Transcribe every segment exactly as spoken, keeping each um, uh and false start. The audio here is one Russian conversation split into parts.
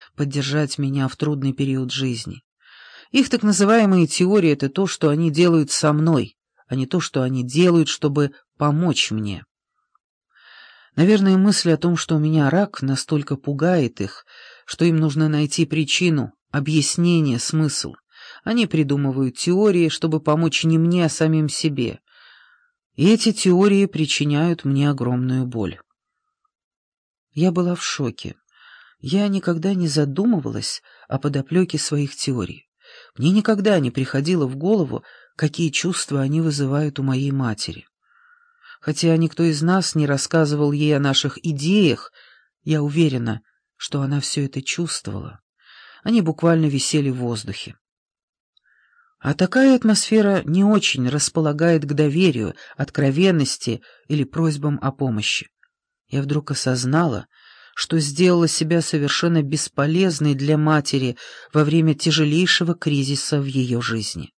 поддержать меня в трудный период жизни. Их так называемые теории — это то, что они делают со мной, а не то, что они делают, чтобы помочь мне. Наверное, мысль о том, что у меня рак, настолько пугает их, что им нужно найти причину, объяснение, смысл. Они придумывают теории, чтобы помочь не мне, а самим себе. И эти теории причиняют мне огромную боль. Я была в шоке. Я никогда не задумывалась о подоплеке своих теорий. Мне никогда не приходило в голову, какие чувства они вызывают у моей матери. Хотя никто из нас не рассказывал ей о наших идеях, я уверена, что она все это чувствовала. Они буквально висели в воздухе. А такая атмосфера не очень располагает к доверию, откровенности или просьбам о помощи. Я вдруг осознала, что сделала себя совершенно бесполезной для матери во время тяжелейшего кризиса в ее жизни.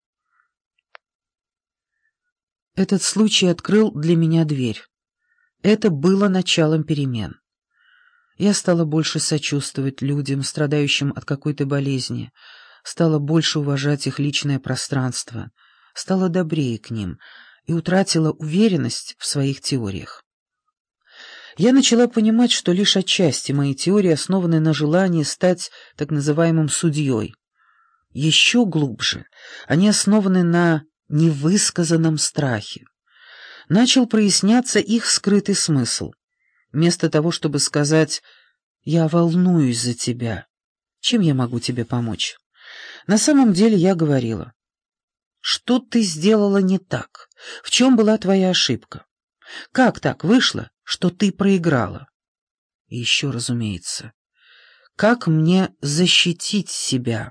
Этот случай открыл для меня дверь. Это было началом перемен. Я стала больше сочувствовать людям, страдающим от какой-то болезни, стала больше уважать их личное пространство, стала добрее к ним и утратила уверенность в своих теориях. Я начала понимать, что лишь отчасти мои теории основаны на желании стать так называемым судьей. Еще глубже они основаны на невысказанном страхе. Начал проясняться их скрытый смысл. Вместо того, чтобы сказать «я волнуюсь за тебя», чем я могу тебе помочь? На самом деле я говорила: что ты сделала не так? В чем была твоя ошибка? Как так вышло, что ты проиграла? И еще, разумеется, как мне защитить себя?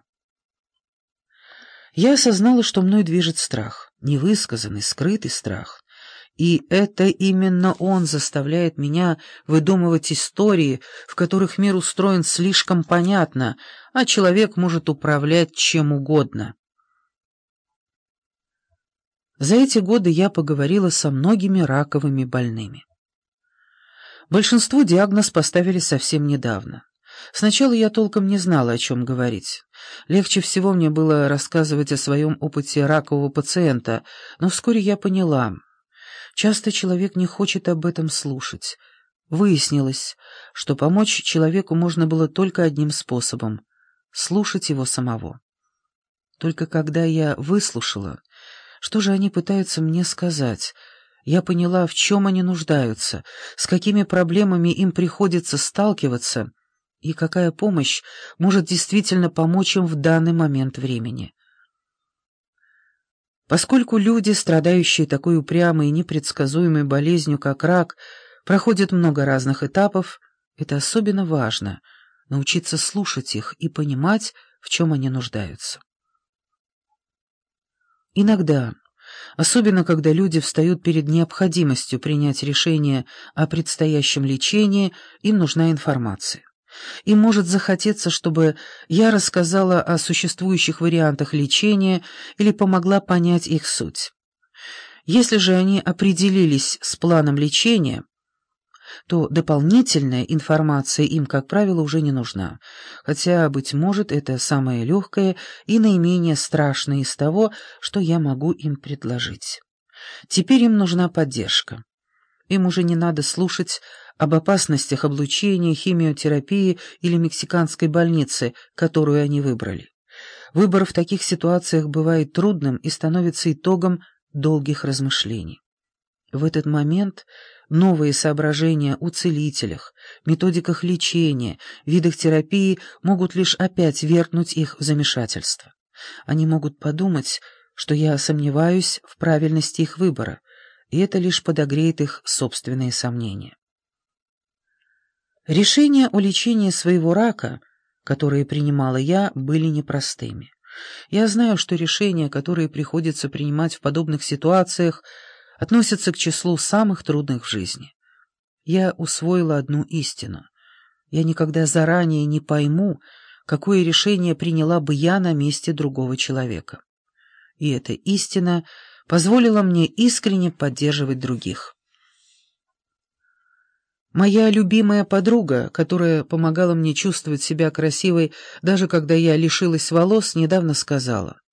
Я осознала, что мной движет страх, невысказанный, скрытый страх. И это именно он заставляет меня выдумывать истории, в которых мир устроен слишком понятно, а человек может управлять чем угодно. За эти годы я поговорила со многими раковыми больными. Большинству диагноз поставили совсем недавно. Сначала я толком не знала, о чем говорить. Легче всего мне было рассказывать о своем опыте ракового пациента, но вскоре я поняла: часто человек не хочет об этом слушать. Выяснилось, что помочь человеку можно было только одним способом — слушать его самого. Только когда я выслушала, что же они пытаются мне сказать, я поняла, в чем они нуждаются, с какими проблемами им приходится сталкиваться и какая помощь может действительно помочь им в данный момент времени. Поскольку люди, страдающие такой упрямой и непредсказуемой болезнью, как рак, проходят много разных этапов, это особенно важно — научиться слушать их и понимать, в чем они нуждаются. Иногда, особенно когда люди встают перед необходимостью принять решение о предстоящем лечении, им нужна информация. Им может захотеться, чтобы я рассказала о существующих вариантах лечения или помогла понять их суть. Если же они определились с планом лечения, то дополнительная информация им, как правило, уже не нужна, хотя, быть может, это самое легкое и наименее страшное из того, что я могу им предложить. Теперь им нужна поддержка. Им уже не надо слушать об опасностях облучения, химиотерапии или мексиканской больницы, которую они выбрали. Выбор в таких ситуациях бывает трудным и становится итогом долгих размышлений. В этот момент новые соображения о целителях, методиках лечения, видах терапии могут лишь опять ввергнуть их в замешательство. Они могут подумать, что я сомневаюсь в правильности их выбора, и это лишь подогреет их собственные сомнения. Решения о лечении своего рака, которые принимала я, были непростыми. Я знаю, что решения, которые приходится принимать в подобных ситуациях, относятся к числу самых трудных в жизни. Я усвоила одну истину. Я никогда заранее не пойму, какое решение приняла бы я на месте другого человека. И эта истина позволила мне искренне поддерживать других. Моя любимая подруга, которая помогала мне чувствовать себя красивой, даже когда я лишилась волос, недавно сказала: